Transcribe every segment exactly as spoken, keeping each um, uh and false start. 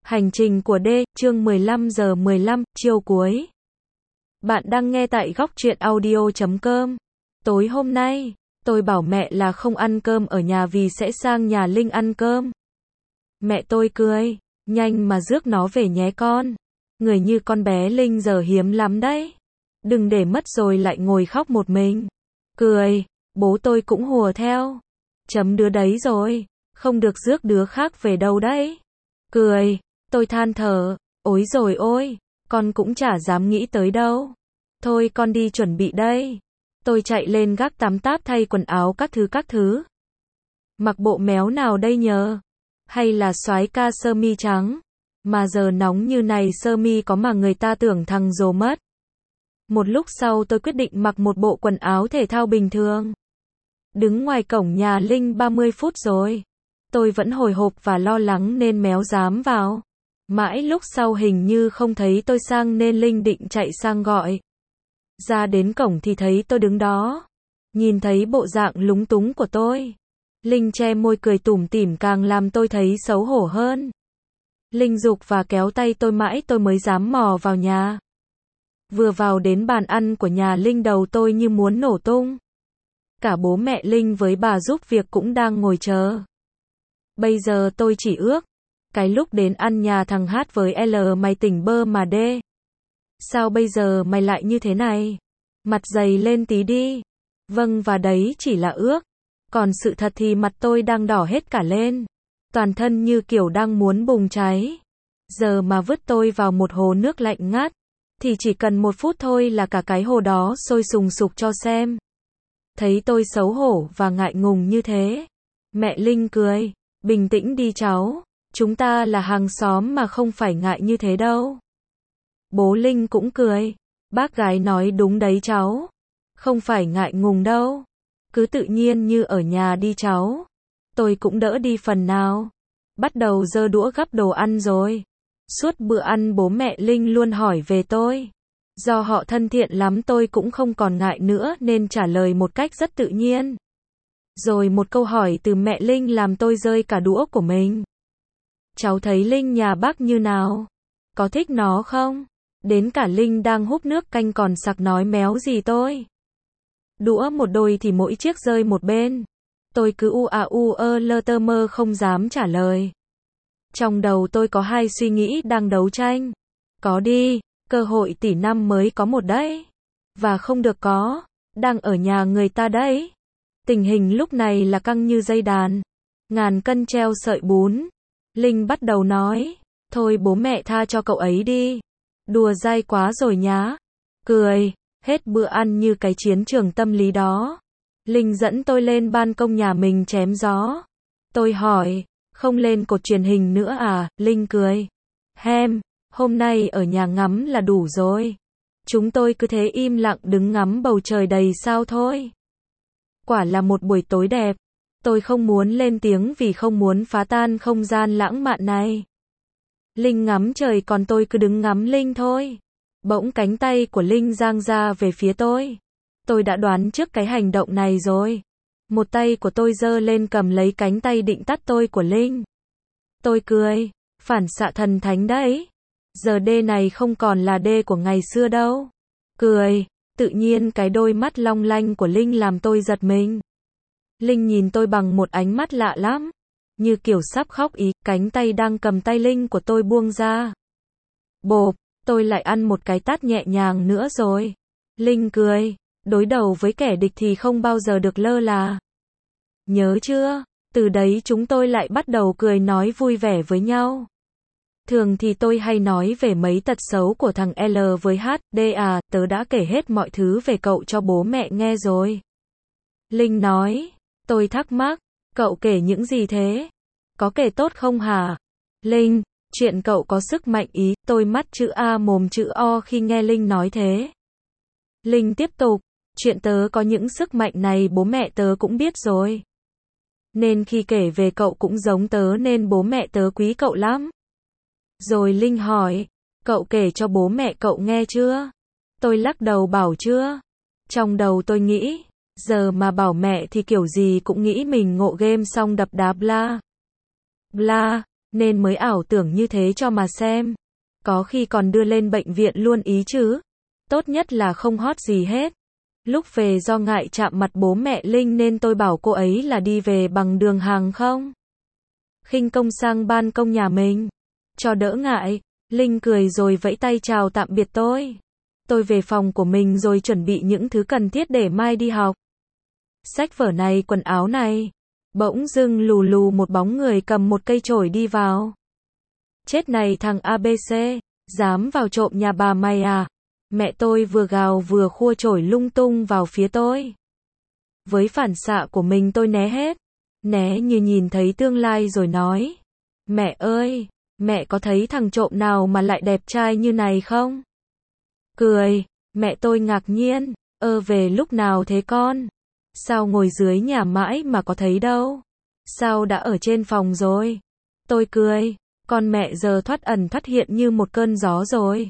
Hành trình của D, chương mười lăm giờ mười lăm, chiều cuối. Bạn đang nghe tại góc truyện audio chấm com. Tối hôm nay, tôi bảo mẹ là không ăn cơm ở nhà vì sẽ sang nhà Linh ăn cơm. Mẹ tôi cười, nhanh mà rước nó về nhé con. Người như con bé Linh giờ hiếm lắm đấy. Đừng để mất rồi lại ngồi khóc một mình. Cười, bố tôi cũng hùa theo. Chấm đứa đấy rồi, không được rước đứa khác về đâu đấy. Cười, tôi than thở, ối rồi ôi, con cũng chả dám nghĩ tới đâu. Thôi con đi chuẩn bị đây. Tôi chạy lên gác tắm táp thay quần áo các thứ các thứ. Mặc bộ méo nào đây nhờ? Hay là soái ca sơ mi trắng? Mà giờ nóng như này sơ mi có mà người ta tưởng thằng rồ mất. Một lúc sau tôi quyết định mặc một bộ quần áo thể thao bình thường. Đứng ngoài cổng nhà Linh ba mươi phút rồi. Tôi vẫn hồi hộp và lo lắng nên méo dám vào. Mãi lúc sau hình như không thấy tôi sang nên Linh định chạy sang gọi. Ra đến cổng thì thấy tôi đứng đó. Nhìn thấy bộ dạng lúng túng của tôi. Linh che môi cười tủm tỉm càng làm tôi thấy xấu hổ hơn. Linh giục và kéo tay tôi mãi tôi mới dám mò vào nhà. Vừa vào đến bàn ăn của nhà Linh đầu tôi như muốn nổ tung. Cả bố mẹ Linh với bà giúp việc cũng đang ngồi chờ. Bây giờ tôi chỉ ước. Cái lúc đến ăn nhà thằng Hát với L mày tỉnh bơ mà D. Sao bây giờ mày lại như thế này? Mặt dày lên tí đi. Vâng và đấy chỉ là ước. Còn sự thật thì mặt tôi đang đỏ hết cả lên. Toàn thân như kiểu đang muốn bùng cháy. Giờ mà vứt tôi vào một hồ nước lạnh ngắt. Thì chỉ cần một phút thôi là cả cái hồ đó sôi sùng sục cho xem. Thấy tôi xấu hổ và ngại ngùng như thế. Mẹ Linh cười. Bình tĩnh đi cháu. Chúng ta là hàng xóm mà không phải ngại như thế đâu. Bố Linh cũng cười. Bác gái nói đúng đấy cháu. Không phải ngại ngùng đâu. Cứ tự nhiên như ở nhà đi cháu. Tôi cũng đỡ đi phần nào. Bắt đầu giơ đũa gắp đồ ăn rồi. Suốt bữa ăn bố mẹ Linh luôn hỏi về tôi. Do họ thân thiện lắm tôi cũng không còn ngại nữa nên trả lời một cách rất tự nhiên. Rồi một câu hỏi từ mẹ Linh làm tôi rơi cả đũa của mình. Cháu thấy Linh nhà bác như nào? Có thích nó không? Đến cả Linh đang húp nước canh còn sặc nói méo gì tôi. Đũa một đôi thì mỗi chiếc rơi một bên. Tôi cứ u à u ơ lơ tơ mơ không dám trả lời. Trong đầu tôi có hai suy nghĩ đang đấu tranh. Có đi, cơ hội tỷ năm mới có một đấy. Và không được có, đang ở nhà người ta đấy. Tình hình lúc này là căng như dây đàn. Ngàn cân treo sợi bún. Linh bắt đầu nói, thôi bố mẹ tha cho cậu ấy đi. Đùa dai quá rồi nhá. Cười, hết bữa ăn như cái chiến trường tâm lý đó. Linh dẫn tôi lên ban công nhà mình chém gió. Tôi hỏi, không lên cột truyền hình nữa à? Linh cười. Hem, hôm nay ở nhà ngắm là đủ rồi. Chúng tôi cứ thế im lặng đứng ngắm bầu trời đầy sao thôi. Quả là một buổi tối đẹp. Tôi không muốn lên tiếng vì không muốn phá tan không gian lãng mạn này. Linh ngắm trời còn tôi cứ đứng ngắm Linh thôi. Bỗng cánh tay của Linh giang ra về phía tôi. Tôi đã đoán trước cái hành động này rồi. Một tay của tôi giơ lên cầm lấy cánh tay định tát tôi của Linh. Tôi cười, phản xạ thần thánh đấy. Giờ D này không còn là D của ngày xưa đâu. Cười, tự nhiên cái đôi mắt long lanh của Linh làm tôi giật mình. Linh nhìn tôi bằng một ánh mắt lạ lắm. Như kiểu sắp khóc ý, cánh tay đang cầm tay Linh của tôi buông ra. Bộp, tôi lại ăn một cái tát nhẹ nhàng nữa rồi. Linh cười, đối đầu với kẻ địch thì không bao giờ được lơ là. Nhớ chưa? Từ đấy chúng tôi lại bắt đầu cười nói vui vẻ với nhau. Thường thì tôi hay nói về mấy tật xấu của thằng L với H, D à, tớ đã kể hết mọi thứ về cậu cho bố mẹ nghe rồi. Linh nói, tôi thắc mắc, cậu kể những gì thế? Có kể tốt không hả? Linh, chuyện cậu có sức mạnh ý, tôi mắt chữ A mồm chữ O khi nghe Linh nói thế. Linh tiếp tục, chuyện tớ có những sức mạnh này bố mẹ tớ cũng biết rồi. Nên khi kể về cậu cũng giống tớ nên bố mẹ tớ quý cậu lắm. Rồi Linh hỏi, cậu kể cho bố mẹ cậu nghe chưa? Tôi lắc đầu bảo chưa. Trong đầu tôi nghĩ, giờ mà bảo mẹ thì kiểu gì cũng nghĩ mình ngộ game xong đập đá bla. Bla, nên mới ảo tưởng như thế cho mà xem. Có khi còn đưa lên bệnh viện luôn ý chứ. Tốt nhất là không hot gì hết. Lúc về do ngại chạm mặt bố mẹ Linh nên tôi bảo cô ấy là đi về bằng đường hàng không. Khinh công sang ban công nhà mình. Cho đỡ ngại, Linh cười rồi vẫy tay chào tạm biệt tôi. Tôi về phòng của mình rồi chuẩn bị những thứ cần thiết để mai đi học. Sách vở này, quần áo này. Bỗng dưng lù lù một bóng người cầm một cây chổi đi vào. Chết này thằng a bê xê, dám vào trộm nhà bà mày à? Mẹ tôi vừa gào vừa khua chổi lung tung vào phía tôi. Với phản xạ của mình tôi né hết. Né như nhìn thấy tương lai rồi nói. Mẹ ơi, mẹ có thấy thằng trộm nào mà lại đẹp trai như này không? Cười, mẹ tôi ngạc nhiên. Ơ về lúc nào thế con? Sao ngồi dưới nhà mãi mà có thấy đâu? Sao đã ở trên phòng rồi? Tôi cười, con mẹ giờ thoát ẩn thoát hiện như một cơn gió rồi.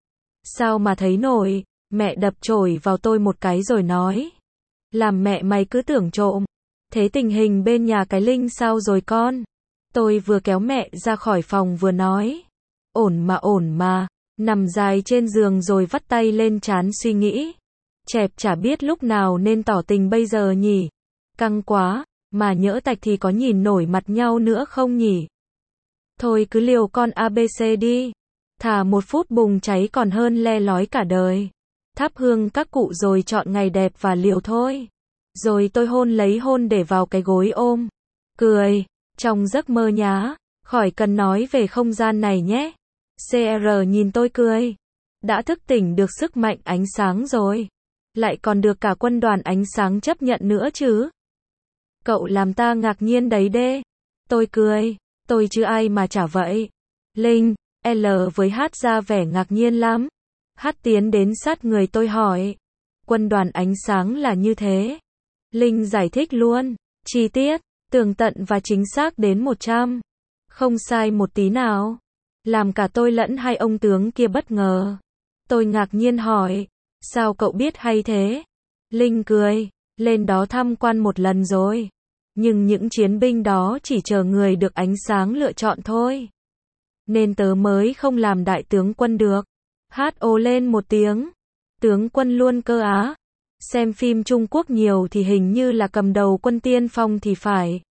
Sao mà thấy nổi? Mẹ đập chổi vào tôi một cái rồi nói. Làm mẹ mày cứ tưởng trộm. Thế tình hình bên nhà cái Linh sao rồi con? Tôi vừa kéo mẹ ra khỏi phòng vừa nói. Ổn mà ổn mà. Nằm dài trên giường rồi vắt tay lên trán suy nghĩ. Chẹp chả biết lúc nào nên tỏ tình bây giờ nhỉ. Căng quá, mà nhỡ tạch thì có nhìn nổi mặt nhau nữa không nhỉ? Thôi cứ liều con a bê xê đi. Thà một phút bùng cháy còn hơn le lói cả đời. Thắp hương các cụ rồi chọn ngày đẹp và liều thôi. Rồi tôi hôn lấy hôn để vào cái gối ôm. Cười, trong giấc mơ nhá, khỏi cần nói về không gian này nhé. xê rờ nhìn tôi cười. Đã thức tỉnh được sức mạnh ánh sáng rồi. Lại còn được cả quân đoàn ánh sáng chấp nhận nữa chứ. Cậu làm ta ngạc nhiên đấy đê. Tôi cười, tôi chứ ai mà chả vậy. Linh, L với H ra vẻ ngạc nhiên lắm. H tiến đến sát người tôi hỏi. Quân đoàn ánh sáng là như thế. Linh giải thích luôn, chi tiết, tường tận và chính xác đến một trăm. Không sai một tí nào. Làm cả tôi lẫn hai ông tướng kia bất ngờ. Tôi ngạc nhiên hỏi. Sao cậu biết hay thế? Linh cười, lên đó tham quan một lần rồi. Nhưng những chiến binh đó chỉ chờ người được ánh sáng lựa chọn thôi. Nên tớ mới không làm đại tướng quân được. Hát ồ lên một tiếng. Tướng quân luôn cơ á. Xem phim Trung Quốc nhiều thì hình như là cầm đầu quân tiên phong thì phải.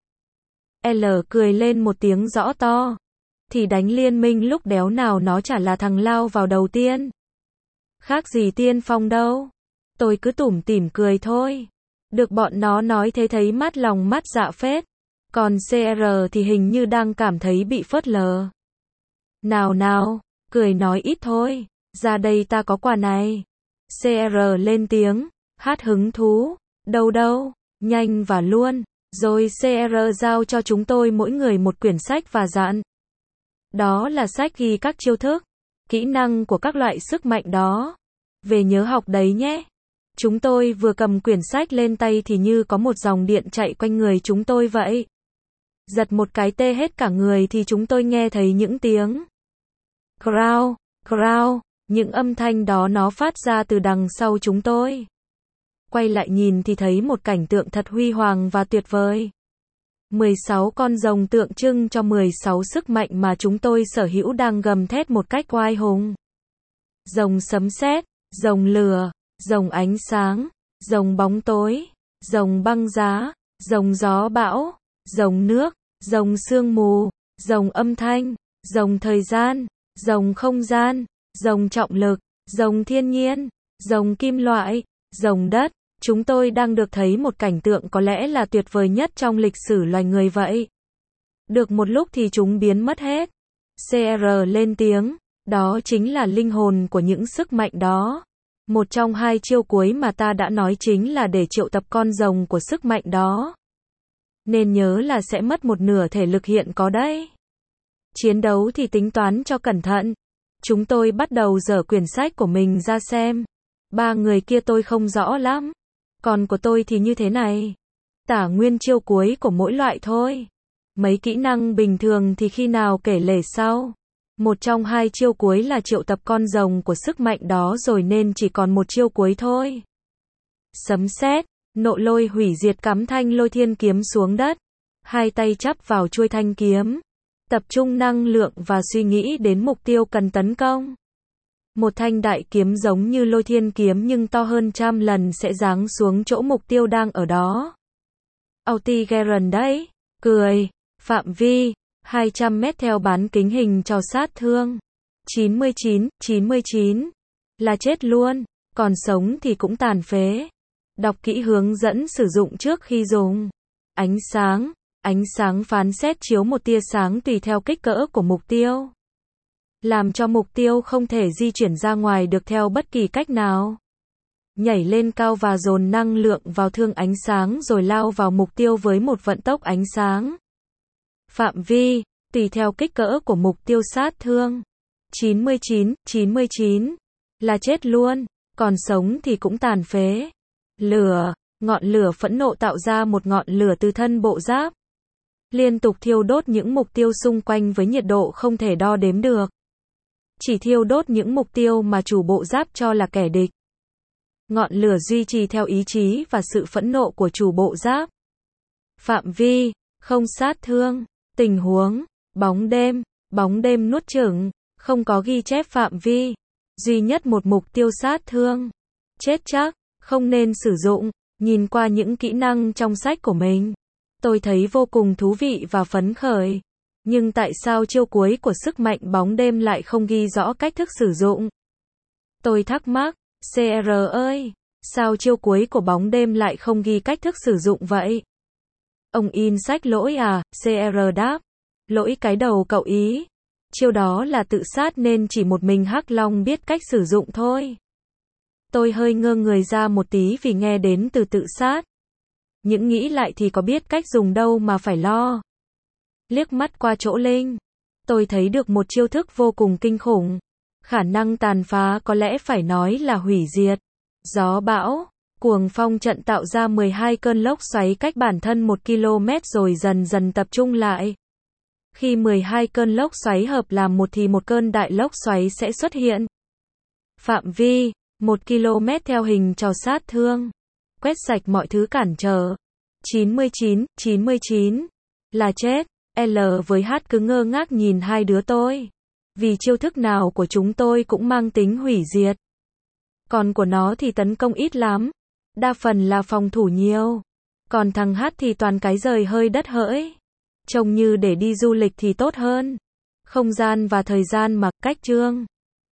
L cười lên một tiếng rõ to. Thì đánh liên minh lúc đéo nào nó chả là thằng lao vào đầu tiên. Khác gì tiên phong đâu. Tôi cứ tủm tỉm cười thôi. Được bọn nó nói thế thấy mát lòng mát dạ phết. Còn xê rờ thì hình như đang cảm thấy bị phớt lờ. Nào nào, cười nói ít thôi. Ra đây ta có quà này. xê rờ lên tiếng. Hát hứng thú. Đâu đâu, nhanh và luôn. Rồi xê rờ giao cho chúng tôi mỗi người một quyển sách và dặn. Đó là sách ghi các chiêu thức, kỹ năng của các loại sức mạnh đó. Về nhớ học đấy nhé. Chúng tôi vừa cầm quyển sách lên tay thì như có một dòng điện chạy quanh người chúng tôi vậy. Giật một cái tê hết cả người thì chúng tôi nghe thấy những tiếng. Crow, crow, những âm thanh đó nó phát ra từ đằng sau chúng tôi. Quay lại nhìn thì thấy một cảnh tượng thật huy hoàng và tuyệt vời. mười sáu con rồng tượng trưng cho mười sáu sức mạnh mà chúng tôi sở hữu đang gầm thét một cách oai hùng. Rồng sấm sét, rồng lửa, rồng ánh sáng, rồng bóng tối, rồng băng giá, rồng gió bão, rồng nước, rồng sương mù, rồng âm thanh, rồng thời gian, rồng không gian, rồng trọng lực, rồng thiên nhiên, rồng kim loại, rồng đất. Chúng tôi đang được thấy một cảnh tượng có lẽ là tuyệt vời nhất trong lịch sử loài người vậy. Được một lúc thì chúng biến mất hết. xê rờ lên tiếng, đó chính là linh hồn của những sức mạnh đó. Một trong hai chiêu cuối mà ta đã nói chính là để triệu tập con rồng của sức mạnh đó. Nên nhớ là sẽ mất một nửa thể lực hiện có đấy. Chiến đấu thì tính toán cho cẩn thận. Chúng tôi bắt đầu dở quyển sách của mình ra xem. Ba người kia tôi không rõ lắm. Còn của tôi thì như thế này. Tả nguyên chiêu cuối của mỗi loại thôi. Mấy kỹ năng bình thường thì khi nào kể lể sau. Một trong hai chiêu cuối là triệu tập con rồng của sức mạnh đó rồi nên chỉ còn một chiêu cuối thôi. Sấm sét, nộ lôi hủy diệt cắm thanh lôi thiên kiếm xuống đất. Hai tay chắp vào chuôi thanh kiếm. Tập trung năng lượng và suy nghĩ đến mục tiêu cần tấn công. Một thanh đại kiếm giống như lôi thiên kiếm nhưng to hơn trăm lần sẽ giáng xuống chỗ mục tiêu đang ở đó. Autigeron đấy. Cười. Phạm vi. hai trăm mét theo bán kính hình trò sát thương. chín mươi chín, chín mươi chín. Là chết luôn. Còn sống thì cũng tàn phế. Đọc kỹ hướng dẫn sử dụng trước khi dùng. Ánh sáng. Ánh sáng phán xét chiếu một tia sáng tùy theo kích cỡ của mục tiêu. Làm cho mục tiêu không thể di chuyển ra ngoài được theo bất kỳ cách nào. Nhảy lên cao và dồn năng lượng vào thương ánh sáng rồi lao vào mục tiêu với một vận tốc ánh sáng. Phạm vi, tùy theo kích cỡ của mục tiêu sát thương. chín mươi chín, chín mươi chín. Là chết luôn, còn sống thì cũng tàn phế. Lửa, ngọn lửa phẫn nộ tạo ra một ngọn lửa từ thân bộ giáp. Liên tục thiêu đốt những mục tiêu xung quanh với nhiệt độ không thể đo đếm được. Chỉ thiêu đốt những mục tiêu mà chủ bộ giáp cho là kẻ địch. Ngọn lửa duy trì theo ý chí và sự phẫn nộ của chủ bộ giáp. Phạm vi, không sát thương. Tình huống, bóng đêm, bóng đêm nuốt chửng, không có ghi chép phạm vi. Duy nhất một mục tiêu sát thương. Chết chắc, không nên sử dụng. Nhìn qua những kỹ năng trong sách của mình, tôi thấy vô cùng thú vị và phấn khởi. Nhưng tại sao chiêu cuối của sức mạnh bóng đêm lại không ghi rõ cách thức sử dụng? Tôi thắc mắc, xê rờ ơi, sao chiêu cuối của bóng đêm lại không ghi cách thức sử dụng vậy? Ông in sách lỗi à? xê rờ đáp, lỗi cái đầu cậu ý. Chiêu đó là tự sát nên chỉ một mình Hắc Long biết cách sử dụng thôi. Tôi hơi ngơ người ra một tí vì nghe đến từ tự sát. Những nghĩ lại thì có biết cách dùng đâu mà phải lo. Liếc mắt qua chỗ Linh, tôi thấy được một chiêu thức vô cùng kinh khủng. Khả năng tàn phá có lẽ phải nói là hủy diệt. Gió bão, cuồng phong trận tạo ra mười hai cơn lốc xoáy cách bản thân một ki lô mét rồi dần dần tập trung lại. Khi mười hai cơn lốc xoáy hợp làm một thì một cơn đại lốc xoáy sẽ xuất hiện. Phạm vi, một ki lô mét theo hình trò sát thương. Quét sạch mọi thứ cản trở. chín mươi chín, chín mươi chín. Là chết. L với H cứ ngơ ngác nhìn hai đứa tôi. Vì chiêu thức nào của chúng tôi cũng mang tính hủy diệt. Còn của nó thì tấn công ít lắm. Đa phần là phòng thủ nhiều. Còn thằng H thì toàn cái rời hơi đất hỡi. Trông như để đi du lịch thì tốt hơn. Không gian và thời gian mà cách chương.